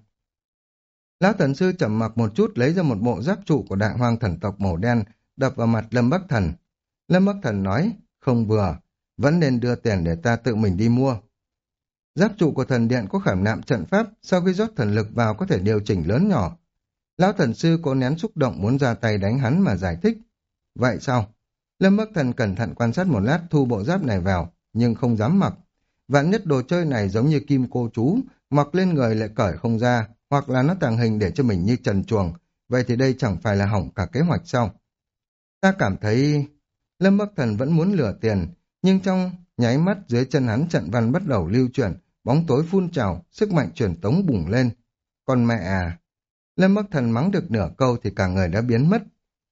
Lão thần sư chậm mặc một chút lấy ra một bộ giáp trụ của đại hoang thần tộc màu đen, đập vào mặt Lâm Bắc Thần. Lâm Bắc Thần nói, không vừa, vẫn nên đưa tiền để ta tự mình đi mua. Giáp trụ của thần điện có khảm nạm trận pháp, sau khi rót thần lực vào có thể điều chỉnh lớn nhỏ. Lão thần sư cố nén xúc động muốn ra tay đánh hắn mà giải thích. Vậy sao? Lâm Bắc Thần cẩn thận quan sát một lát thu bộ giáp này vào, nhưng không dám mặc. Vạn nhất đồ chơi này giống như kim cô chú, mặc lên người lại cởi không ra, hoặc là nó tàng hình để cho mình như trần truồng, vậy thì đây chẳng phải là hỏng cả kế hoạch sao? Ta cảm thấy... Lâm Bắc Thần vẫn muốn lừa tiền, nhưng trong nháy mắt dưới chân hắn trận văn bắt đầu lưu chuyển, bóng tối phun trào, sức mạnh truyền tống bùng lên. Còn mẹ à... Lâm Bắc Thần mắng được nửa câu thì cả người đã biến mất.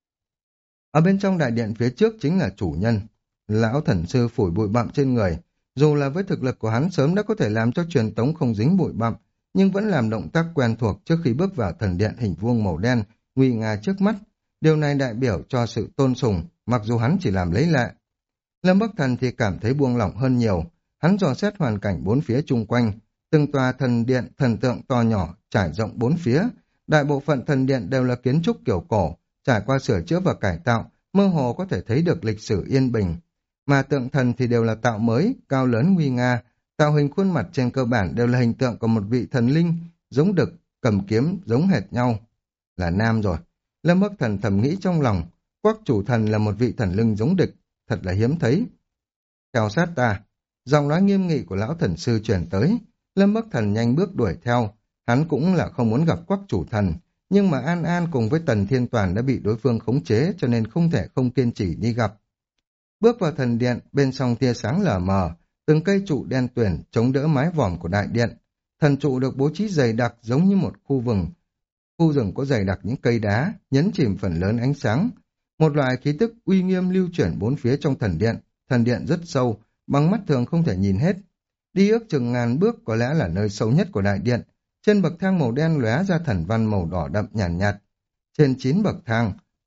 Ở bên trong đại điện phía trước chính là chủ nhân. Lão thần sư phủi bụi bặm trên người. Dù là với thực lực của hắn sớm đã có thể làm cho truyền tống không dính bụi bặm, nhưng vẫn làm động tác quen thuộc trước khi bước vào thần điện hình vuông màu đen, nguy nga trước mắt. Điều này đại biểu cho sự tôn sùng, mặc dù hắn chỉ làm lấy lệ. Lâm Bắc Thần thì cảm thấy buông lỏng hơn nhiều. Hắn dò xét hoàn cảnh bốn phía chung quanh. Từng tòa thần điện, thần tượng to nhỏ, trải rộng bốn phía. Đại bộ phận thần điện đều là kiến trúc kiểu cổ, trải qua sửa chữa và cải tạo, mơ hồ có thể thấy được lịch sử yên bình. Mà tượng thần thì đều là tạo mới, cao lớn nguy nga, tạo hình khuôn mặt trên cơ bản đều là hình tượng của một vị thần linh, giống đực, cầm kiếm, giống hệt nhau. Là nam rồi. Lâm Bắc Thần thầm nghĩ trong lòng, Quắc chủ thần là một vị thần linh giống địch, thật là hiếm thấy. Theo sát ta, giọng nói nghiêm nghị của lão thần sư truyền tới, Lâm Bắc Thần nhanh bước đuổi theo, hắn cũng là không muốn gặp Quắc chủ thần, nhưng mà An An cùng với Tần Thiên Toàn đã bị đối phương khống chế cho nên không thể không kiên trì đi gặp. Bước vào thần điện, bên trong tia sáng lờ mờ, từng cây trụ đen tuyền chống đỡ mái vòm của đại điện. Thần trụ được bố trí dày đặc giống như một khu vừng. Khu rừng có dày đặc những cây đá, nhấn chìm phần lớn ánh sáng. Một loại khí tức uy nghiêm lưu chuyển bốn phía trong thần điện. Thần điện rất sâu, bằng mắt thường không thể nhìn hết. Đi ước chừng ngàn bước có lẽ là nơi sâu nhất của đại điện. Trên bậc thang màu đen lóe ra thần văn màu đỏ đậm nhàn nhạt, nhạt. Trên chín bậc thang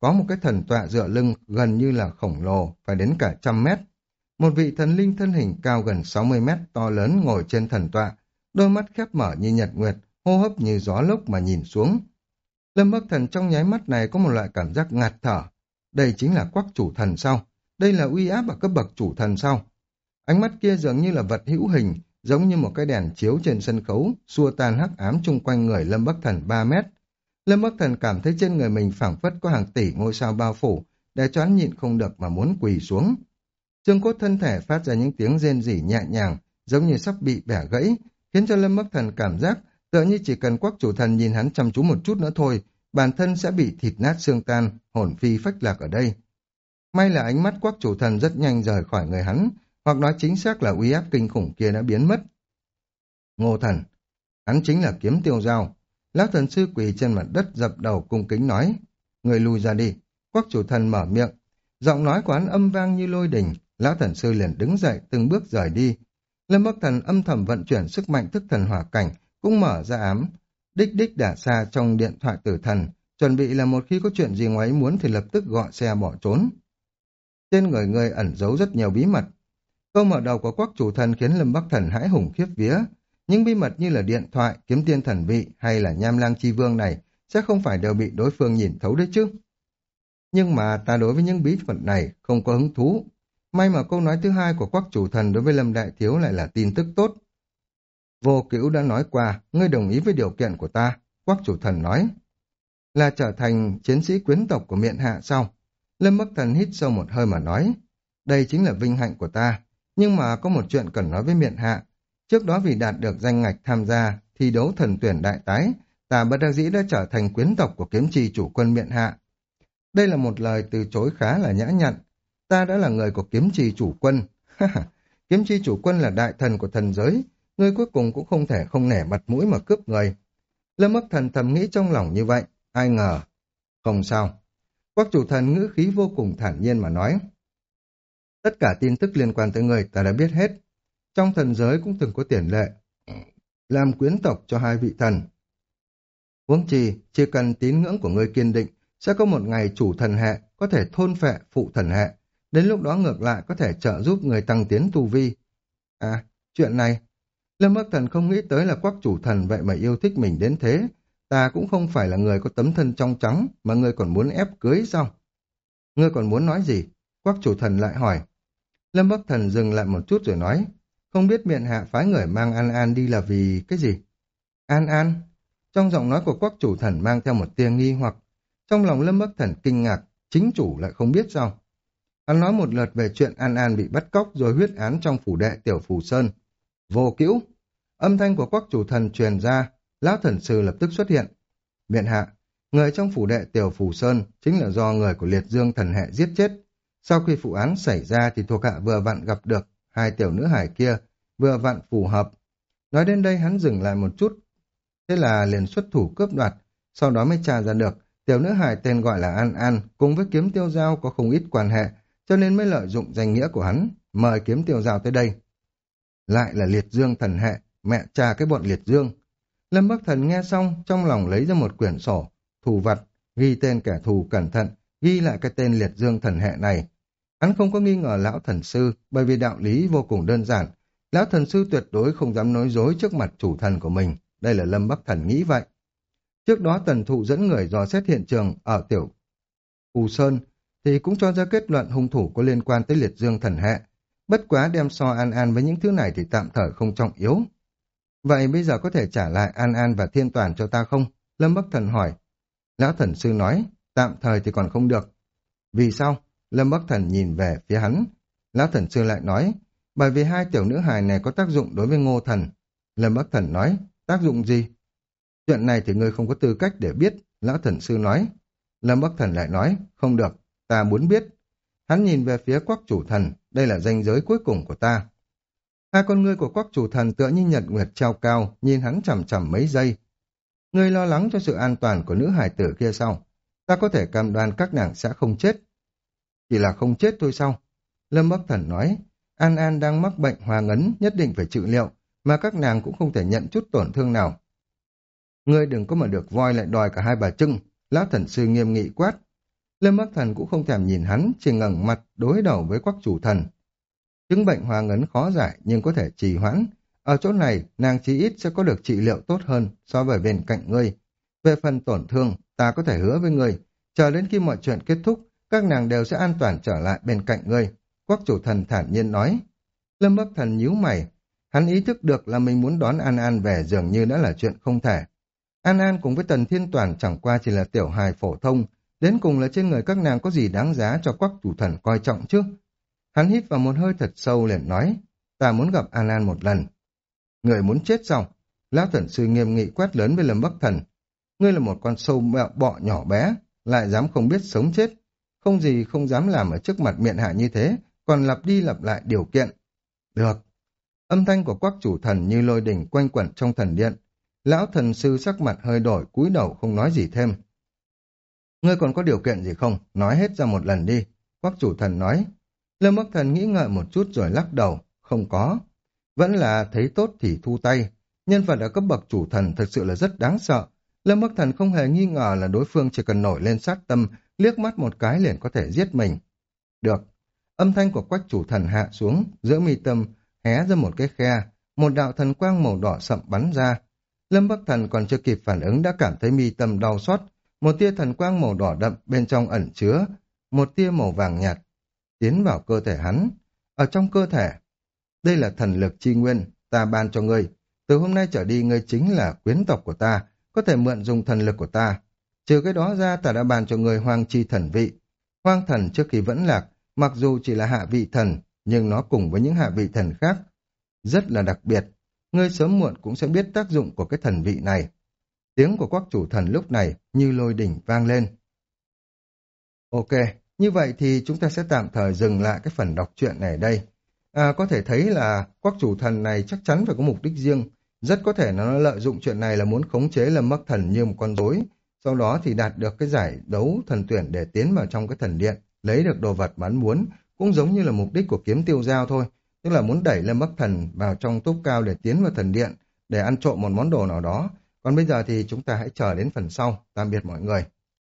có một cái thần tọa dựa lưng gần như là khổng lồ, phải đến cả trăm mét. Một vị thần linh thân hình cao gần sáu mươi mét to lớn ngồi trên thần tọa, đôi mắt khép mở như nhật nguyệt, hô hấp như gió lốc mà nhìn xuống. Lâm Bắc Thần trong nháy mắt này có một loại cảm giác ngạt thở. Đây chính là Quắc chủ thần sao? Đây là uy áp ở cấp bậc chủ thần sao? Ánh mắt kia dường như là vật hữu hình, giống như một cái đèn chiếu trên sân khấu, xua tan hắc ám chung quanh người Lâm Bắc Thần ba mét. Lâm Bắc Thần cảm thấy trên người mình phảng phất có hàng tỷ ngôi sao bao phủ, để cho hắn nhịn không được mà muốn quỳ xuống. Xương cốt thân thể phát ra những tiếng rên rỉ nhẹ nhàng, giống như sắp bị bẻ gãy, khiến cho Lâm Bắc Thần cảm giác tựa như chỉ cần Quắc chủ thần nhìn hắn chăm chú một chút nữa thôi, bản thân sẽ bị thịt nát xương tan, hồn phi phách lạc ở đây. May là ánh mắt Quắc chủ thần rất nhanh rời khỏi người hắn, hoặc nói chính xác là uy áp kinh khủng kia đã biến mất. Ngô Thần, hắn chính là Kiếm Tiêu Dao. Lão thần sư quỳ trên mặt đất dập đầu cung kính nói, người lùi ra đi. Quắc chủ thần mở miệng, giọng nói của hắn âm vang như lôi đình. Lão thần sư liền đứng dậy từng bước rời đi. Lâm Bắc Thần âm thầm vận chuyển sức mạnh thức thần hỏa cảnh, cũng mở ra ám đích đích đả xa trong điện thoại tử thần, chuẩn bị là một khi có chuyện gì ngoài ý muốn thì lập tức gọi xe bỏ trốn. Trên người người ẩn giấu rất nhiều bí mật. Câu mở đầu của Quắc chủ thần khiến Lâm Bắc Thần hãi hùng khiếp vía. Những bí mật như là điện thoại, kiếm tiên thần vị hay là nham lang chi vương này sẽ không phải đều bị đối phương nhìn thấu đấy chứ. Nhưng mà ta đối với những bí mật này không có hứng thú. May mà câu nói thứ hai của Quắc chủ thần đối với Lâm Đại Thiếu lại là tin tức tốt. Vô Cữu đã nói qua, ngươi đồng ý với điều kiện của ta. Quắc chủ thần nói, là trở thành chiến sĩ quyến tộc của miện hạ sau. Lâm Bắc Thần hít sâu một hơi mà nói, đây chính là vinh hạnh của ta, nhưng mà có một chuyện cần nói với miện hạ. Trước đó vì đạt được danh ngạch tham gia thi đấu thần tuyển đại tái, ta bất đắc dĩ đã trở thành quyến tộc của kiếm trì chủ quân miện hạ. Đây là một lời từ chối khá là nhã nhặn. Ta đã là người của kiếm trì chủ quân. Kiếm trì chủ quân là đại thần của thần giới, ngươi cuối cùng cũng không thể không nể mặt mũi mà cướp người. Lâm Bắc Thần thầm nghĩ trong lòng như vậy, ai ngờ. Không sao. Quắc chủ thần ngữ khí vô cùng thản nhiên mà nói. Tất cả tin tức liên quan tới người ta đã biết hết. Trong thần giới cũng từng có tiền lệ làm quyến tộc cho hai vị thần. Huống chi, chỉ cần tín ngưỡng của ngươi kiên định, sẽ có một ngày chủ thần hệ có thể thôn phệ phụ thần hệ. Đến lúc đó ngược lại có thể trợ giúp người tăng tiến tu vi. À, chuyện này, Lâm Bắc Thần không nghĩ tới là Quắc chủ thần vậy mà yêu thích mình đến thế. Ta cũng không phải là người có tấm thân trong trắng, mà ngươi còn muốn ép cưới sao? Ngươi còn muốn nói gì? Quắc chủ thần lại hỏi. Lâm Bắc Thần dừng lại một chút rồi nói, không biết miện hạ phái người mang An An đi là vì cái gì? An An? Trong giọng nói của Quắc chủ thần mang theo một tia nghi hoặc. Trong lòng Lâm Bắc Thần kinh ngạc, chính chủ lại không biết sao? Hắn nói một lượt về chuyện An An bị bắt cóc rồi huyết án trong phủ đệ Tiểu Phù Sơn. Vô Cữu! Âm thanh của Quắc chủ thần truyền ra, lão thần sư lập tức xuất hiện. Miện hạ, người trong phủ đệ Tiểu Phù Sơn chính là do người của Liệt Dương thần hệ giết chết. Sau khi vụ án xảy ra thì thuộc hạ vừa vặn gặp được hai tiểu nữ hải kia, vừa vặn phù hợp. Nói đến đây hắn dừng lại một chút, thế là liền xuất thủ cướp đoạt, sau đó mới tra ra được tiểu nữ hải tên gọi là An An cùng với Kiếm Tiêu Dao có không ít quan hệ, cho nên mới lợi dụng danh nghĩa của hắn, mời Kiếm Tiêu Dao tới đây. Lại là Liệt Dương thần hệ, mẹ cha cái bọn Liệt Dương. Lâm Bắc Thần nghe xong, trong lòng lấy ra một quyển sổ, thù vặt, ghi tên kẻ thù cẩn thận, ghi lại cái tên Liệt Dương thần hệ này. Hắn không có nghi ngờ lão thần sư, bởi vì đạo lý vô cùng đơn giản. Lão thần sư tuyệt đối không dám nói dối trước mặt chủ thần của mình. Đây là Lâm Bắc Thần nghĩ vậy. Trước đó Tần Thụ dẫn người dò xét hiện trường ở Tiểu Phù Sơn, thì cũng cho ra kết luận hung thủ có liên quan tới Liệt Dương thần hệ. Bất quá đem so An An với những thứ này thì tạm thời không trọng yếu. Vậy bây giờ có thể trả lại An An và Thiên Toàn cho ta không? Lâm Bắc Thần hỏi. Lão thần sư nói, tạm thời thì còn không được. Vì sao? Lâm Bắc Thần nhìn về phía hắn. Lão thần sư lại nói, bởi vì hai tiểu nữ hài này có tác dụng đối với Ngô Thần. Lâm Bắc Thần nói, tác dụng gì? Chuyện này thì ngươi không có tư cách để biết, lão thần sư nói. Lâm Bắc Thần lại nói, không được, ta muốn biết. Hắn nhìn về phía Quắc chủ thần, đây là ranh giới cuối cùng của ta. Hai con ngươi của Quắc chủ thần tựa như nhật nguyệt treo cao, nhìn hắn chằm chằm mấy giây. Ngươi lo lắng cho sự an toàn của nữ hài tử kia sao? Ta có thể cam đoan các nàng sẽ không chết. Chỉ là không chết thôi sao? Lâm Bắc Thần nói, An An đang mắc bệnh hoa ngấn, nhất định phải trị liệu, mà các nàng cũng không thể nhận chút tổn thương nào. Ngươi đừng có mà được voi lại đòi cả hai bà trưng, lão thần sư nghiêm nghị quát. Lâm Bắc Thần cũng không thèm nhìn hắn, chỉ ngẩng mặt đối đầu với Quắc Chủ Thần. Chứng bệnh hoa ngấn khó giải nhưng có thể trì hoãn. Ở chỗ này, nàng chí ít sẽ có được trị liệu tốt hơn so với bên cạnh ngươi. Về phần tổn thương, ta có thể hứa với ngươi, chờ đến khi mọi chuyện kết thúc, các nàng đều sẽ an toàn trở lại bên cạnh ngươi. Quắc Chủ Thần thản nhiên nói. Lâm Bắc Thần nhíu mày. Hắn ý thức được là mình muốn đón An An về dường như đã là chuyện không thể. An An cùng với Tần Thiên Toàn chẳng qua chỉ là tiểu hài phổ thông, đến cùng là trên người các nàng có gì đáng giá cho Quắc Chủ Thần coi trọng chứ. Hắn hít vào một hơi thật sâu liền nói, ta muốn gặp An An một lần. Người muốn chết sao? Lão Thần Sư nghiêm nghị quát lớn với Lâm Bắc Thần. Ngươi là một con sâu mẹo bọ nhỏ bé, lại dám không biết sống chết. Không gì không dám làm ở trước mặt miện hạ như thế, còn lặp đi lặp lại điều kiện. Được. Âm thanh của Quắc Chủ Thần như lôi đỉnh quanh quẩn trong thần điện. Lão Thần Sư sắc mặt hơi đổi, cúi đầu không nói gì thêm. Ngươi còn có điều kiện gì không? Nói hết ra một lần đi. Quắc Chủ Thần nói. Lâm Bắc Thần nghĩ ngợi một chút rồi lắc đầu. Không có. Vẫn là thấy tốt thì thu tay. Nhân vật ở cấp bậc chủ thần thật sự là rất đáng sợ. Lâm Bắc Thần không hề nghi ngờ là đối phương chỉ cần nổi lên sát tâm, liếc mắt một cái liền có thể giết mình. Được. Âm thanh của Quách Chủ Thần hạ xuống, giữa mi tâm hé ra một cái khe, một đạo thần quang màu đỏ sậm bắn ra. Lâm Bắc Thần còn chưa kịp phản ứng đã cảm thấy mi tâm đau xót, một tia thần quang màu đỏ đậm bên trong ẩn chứa một tia màu vàng nhạt tiến vào cơ thể hắn. Ở trong cơ thể, đây là thần lực chi nguyên, ta ban cho ngươi. Từ hôm nay trở đi ngươi chính là quyến tộc của ta, có thể mượn dùng thần lực của ta. Trừ cái đó ra ta đã ban cho ngươi hoang chi thần vị. Hoang thần trước khi vẫn lạc, mặc dù chỉ là hạ vị thần, nhưng nó cùng với những hạ vị thần khác rất là đặc biệt. Ngươi sớm muộn cũng sẽ biết tác dụng của cái thần vị này. Tiếng của Quắc Chủ Thần lúc này như lôi đỉnh vang lên. Ok, như vậy thì chúng ta sẽ tạm thời dừng lại cái phần đọc truyện này đây. À, có thể thấy là Quắc Chủ Thần này chắc chắn phải có mục đích riêng. Rất có thể nó lợi dụng chuyện này là muốn khống chế Lâm Bắc Thần như một con rối. Sau đó thì đạt được cái giải đấu thần tuyển để tiến vào trong cái thần điện, lấy được đồ vật mà hắn muốn. Cũng giống như là mục đích của kiếm tiêu giao thôi. Tức là muốn đẩy Lâm Bắc Thần vào trong top cao để tiến vào thần điện, để ăn trộm một món đồ nào đó. Còn bây giờ thì chúng ta hãy chờ đến phần sau. Tạm biệt mọi người.